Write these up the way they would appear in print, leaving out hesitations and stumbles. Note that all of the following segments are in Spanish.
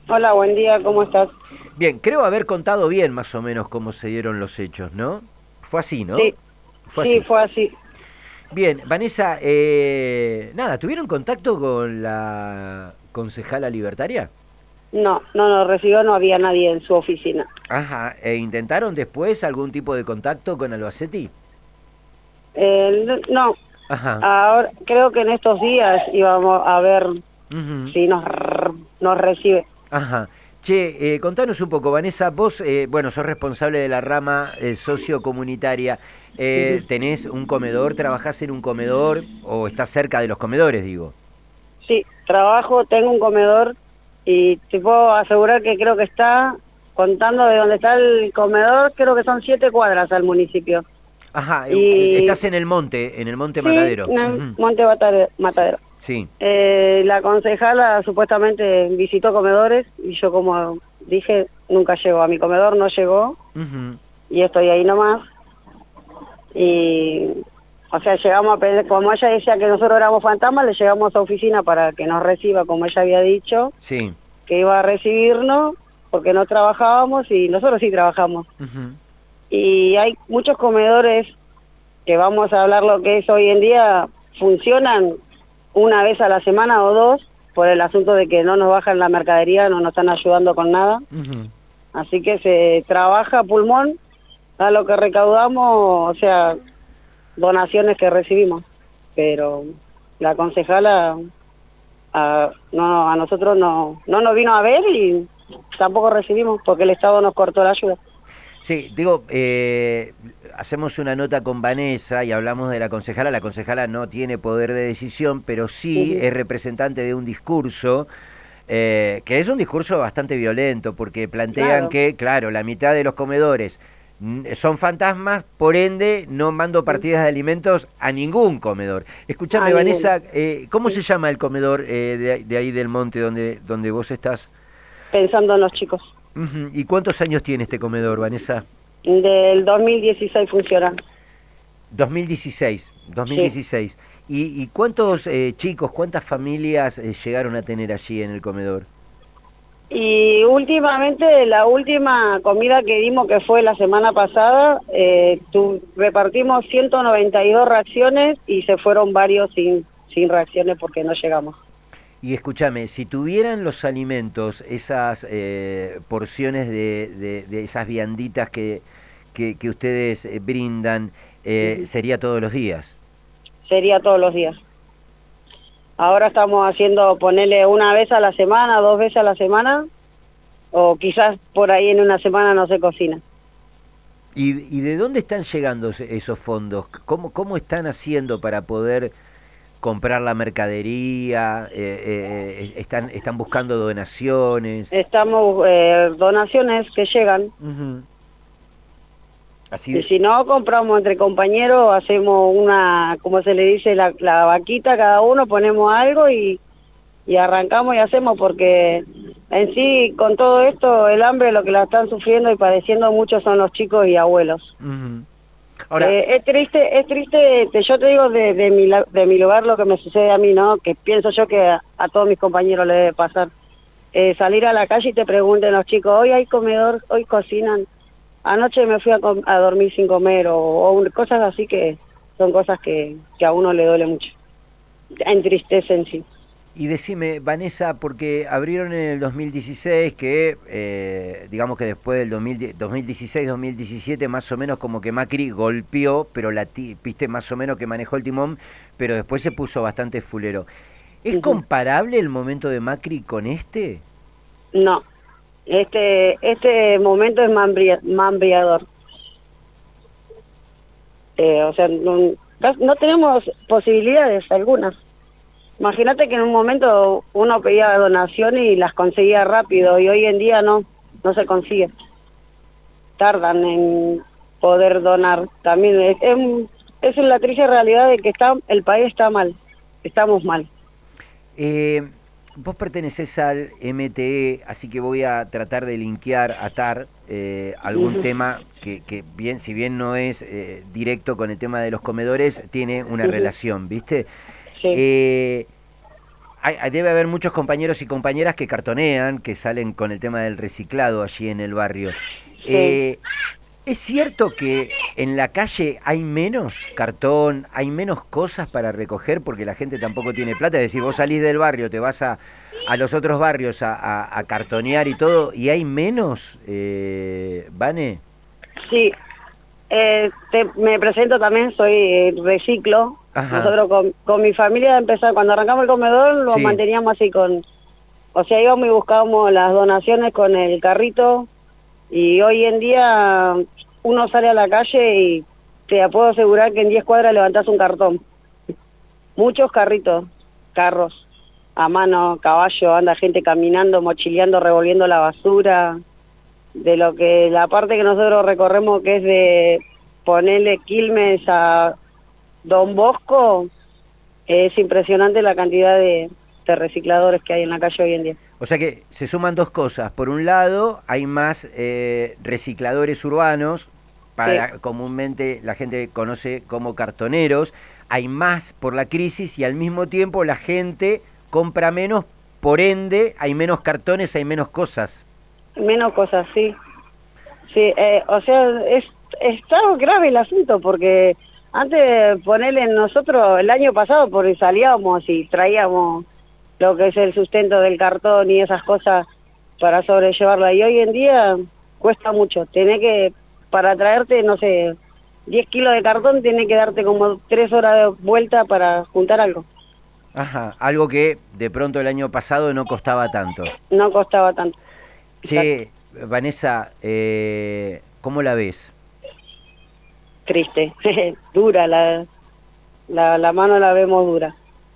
Hola, buen día, ¿cómo estás? Bien, creo haber contado bien más o menos cómo se dieron los hechos, ¿no? Fue así, ¿no? Sí, Fue sí, así. fue así. Bien, Vanessa, nada, ¿tuvieron contacto con la concejala libertaria? No, no nos recibió, no había nadie en su oficina. Ajá, ¿e intentaron después algún tipo de contacto con Albacete? No, Ajá, ahora creo que en estos días íbamos a ver ujú, si nos recibe. ajá. Che, contanos un poco, Vanessa, vos, bueno, sos responsable de la rama sociocomunitaria. Ujú. ¿Tenés un comedor? ¿Trabajás en un comedor? ¿O estás cerca de los comedores, digo? Sí, trabajo, tengo un comedor y te puedo asegurar que creo que está, contando de donde está el comedor, creo que son 7 cuadras al municipio. Ajá, Y estás en el Monte sí, Matadero. en el Ujú. Monte Sí, Matadero. sí. La concejala supuestamente visitó comedores y yo, como dije, nunca llegó. A mi comedor no llegó Ujú. y estoy ahí nomás. Y, o sea, llegamos a pedir, como ella decía que nosotros éramos fantasmas, le llegamos a oficina para que nos reciba, como ella había dicho, Sí. que iba a recibirnos porque no trabajábamos y nosotros sí trabajamos. Ujú. Y hay muchos comedores que vamos a hablar lo que es hoy en día, funcionan una vez a la semana o dos, por el asunto de que no nos bajan la mercadería, no nos están ayudando con nada. Ujú. Así que se trabaja a pulmón a lo que recaudamos, o sea, donaciones que recibimos. Pero la concejala no, a nosotros no nos vino a ver y tampoco recibimos porque el Estado nos cortó la ayuda. Sí, digo, hacemos una nota con Vanessa y hablamos de la concejala. La concejala no tiene poder de decisión, pero sí Ujú. es representante de un discurso que es un discurso bastante violento, porque plantean Claro. que, claro, la mitad de los comedores son fantasmas, por ende no mando partidas de alimentos a ningún comedor. A Escúchame, ninguno. Vanessa, ¿cómo se Sí. llama el comedor de ahí del monte donde vos estás? Pensando en los chicos. Ujú. ¿Y cuántos años tiene este comedor, Vanessa? Del 2016 funciona. 2016, Sí. 2016. ¿Y cuántos chicos, cuántas familias llegaron a tener allí en el comedor? Y últimamente, la última comida que dimos, que fue la semana pasada, repartimos 192 raciones y se fueron varios sin reacciones porque no llegamos. Y escúchame, si tuvieran los alimentos, esas porciones de esas vianditas que ustedes brindan, Ujú. sería todos los días. Sería todos los días. Ahora estamos haciendo, ponerle una vez a la semana, 2 veces a la semana, o quizás por ahí en una semana no se cocina. Y de dónde están llegando esos fondos? ¿Cómo están haciendo para poder comprar la mercadería? ¿Están buscando donaciones? Estamos, donaciones que llegan. Ujú. Así Y de... si no, compramos entre compañeros, hacemos una, como se le dice, la vaquita, cada uno ponemos algo y arrancamos y hacemos, porque en sí, con todo esto, el hambre lo que la están sufriendo y padeciendo mucho son los chicos y abuelos. Ujú. Ahora, Es triste, yo te digo de mi lugar lo que me sucede a mí, ¿no? Que pienso yo que a todos mis compañeros le debe pasar. Salir a la calle y te pregunten los chicos, hoy hay comedor, hoy cocinan. Anoche me fui a dormir sin comer cosas así, que son cosas que a uno le duele mucho, entristecen, sí. y decime, Vanessa, porque abrieron en el 2016, que digamos que después del 2016-2017 más o menos como que Macri golpeó, pero viste más o menos que manejó el timón, pero después se puso bastante fulero. ¿Es Ujú. comparable el momento de Macri con este? No, este momento es mambriador. O sea, no tenemos posibilidades algunas. Imagínate que en un momento uno pedía donaciones y las conseguía rápido y hoy en día no se consigue. Tardan en poder donar. También es la triste realidad de que el país está mal, estamos mal. Eh, Vos pertenecés al MTE, así que voy a tratar de linkear, atar algún Ujú, tema que bien, si bien no es directo con el tema de los comedores, tiene una ujú. relación, ¿viste? Sí. Eh, debe haber muchos compañeros y compañeras que cartonean, que salen con el tema del reciclado allí en el barrio. Sí, ¿Es cierto que en la calle hay menos cartón, hay menos cosas para recoger porque la gente tampoco tiene plata? Es decir, vos salís del barrio, te vas a los otros barrios a cartonear y todo, y hay menos, Vane. sí. Me presento también, soy reciclo. Ajá, Nosotros con mi familia empezamos, cuando arrancamos el comedor lo sí. manteníamos así o sea, íbamos y buscábamos las donaciones con el carrito y hoy en día uno sale a la calle y te puedo asegurar que en 10 cuadras levantás un cartón. Muchos carritos, carros, a mano, caballo, anda gente caminando, mochileando, revolviendo la basura. De lo que la parte que nosotros recorremos, que es de ponerle Quilmes a Don Bosco, es impresionante la cantidad de recicladores que hay en la calle hoy en día. O sea que se suman dos cosas. Por un lado, hay más recicladores urbanos, Sí, para comúnmente la gente conoce como cartoneros. Hay más por la crisis y al mismo tiempo la gente compra menos, por ende hay menos cartones, hay menos cosas. menos cosas, sí. Sí, o sea, está grave el asunto porque antes ponerle nosotros el año pasado porque salíamos y traíamos lo que es el sustento del cartón y esas cosas para sobrellevarla y hoy en día cuesta mucho, tenés que, para traerte, no sé, 10 kilos de cartón, tiene que darte como 3 horas de vuelta para juntar algo, Ajá, algo que de pronto el año pasado no costaba tanto. no costaba tanto, exacto, Che, Vanessa, ¿cómo la ves? triste, dura, la mano la vemos dura.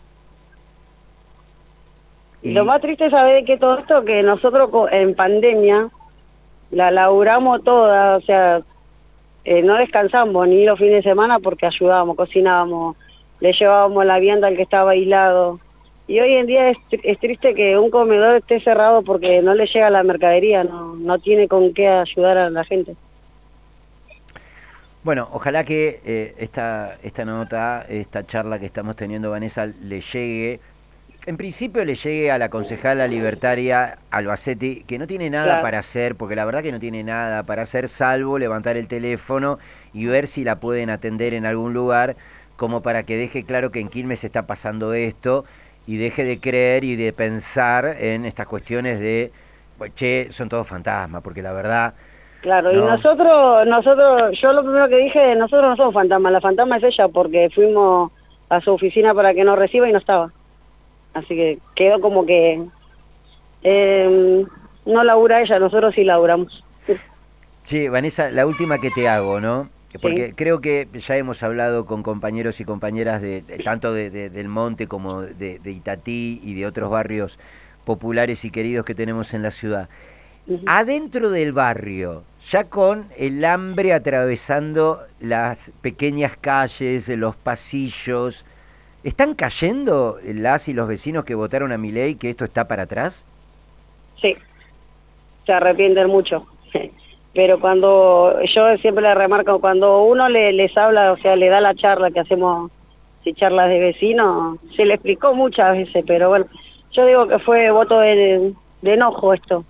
Y lo Y más triste es saber de que todo esto, que nosotros en pandemia la laburamos toda, o sea, no descansamos ni los fines de semana porque ayudábamos, cocinábamos, le llevábamos la vianda al que estaba aislado. Y hoy en día es triste que un comedor esté cerrado porque no le llega la mercadería, no tiene con qué ayudar a la gente. bueno, ojalá que esta nota, esta charla que estamos teniendo, Vanessa, le llegue. En principio le llegue a la concejala libertaria Albacete, que no tiene nada Claro, para hacer, porque la verdad que no tiene nada para hacer, salvo levantar el teléfono y ver si la pueden atender en algún lugar, como para que deje claro que en Quilmes está pasando esto y deje de creer y de pensar en estas cuestiones de, pues, che, son todos fantasmas, porque la verdad, claro. Y no. yo lo primero que dije, nosotros no somos fantasmas, la fantasma es ella porque fuimos a su oficina para que nos reciba y no estaba. Así que quedó como que no labura ella, nosotros sí laburamos. Sí, Vanessa, la última que te hago, ¿no? Sí. Porque creo que ya hemos hablado con compañeros y compañeras tanto del Monte como de Itatí y de otros barrios populares y queridos que tenemos en la ciudad. Ujú. Adentro del barrio, ya con el hambre atravesando las pequeñas calles, los pasillos, ¿están cayendo las y los vecinos que votaron a Milei que esto está para atrás? Sí, se arrepienten mucho. Pero cuando, yo siempre le remarco, cuando uno les habla, o sea, le da la charla que hacemos, si charlas de vecinos, se le explicó muchas veces, pero bueno, yo digo que fue voto de enojo esto.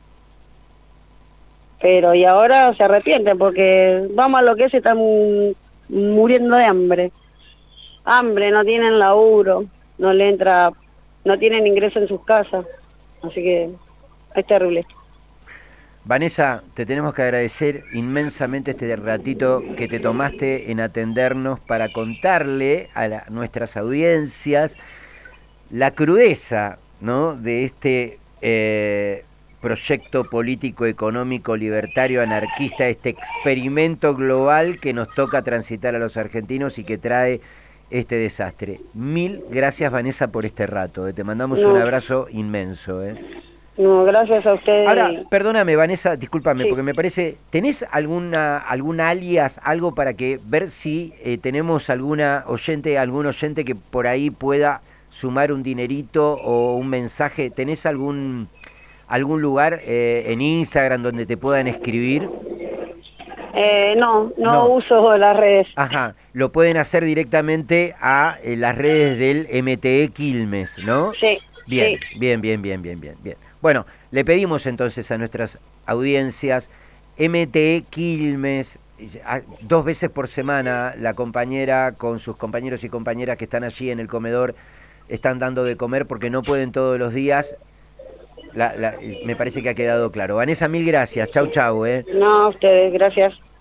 Pero y ahora se arrepienten porque vamos a lo que es, están muriendo de hambre. Hambre, no tienen laburo, no le entra, no tienen ingreso en sus casas, así que es terrible. Vanessa, te tenemos que agradecer inmensamente este ratito que te tomaste en atendernos para contarle a nuestras audiencias la crudeza, ¿no?, de este proyecto político, económico, libertario, anarquista, este experimento global que nos toca transitar a los argentinos y que trae este desastre. Mil gracias, Vanessa, por este rato. Te mandamos un No, abrazo inmenso. no, gracias a Ahora, ustedes. perdóname, Vanessa, discúlpame, Sí, porque me parece, ¿tenés algún alias, algo para que ver si tenemos algún oyente que por ahí pueda sumar un dinerito o un mensaje? ¿Tenés algún lugar en Instagram donde te puedan escribir? no No. uso las redes. Ajá, lo pueden hacer directamente a las redes del MTE Quilmes, ¿no? Sí, Bien, Sí, bien. Bueno, le pedimos entonces a nuestras audiencias, MTE Quilmes, 2 veces por semana la compañera con sus compañeros y compañeras que están allí en el comedor están dando de comer porque no pueden todos los días. Me parece que ha quedado claro. Vanessa, mil gracias. Chau, chau, ¿eh? no, a ustedes, gracias.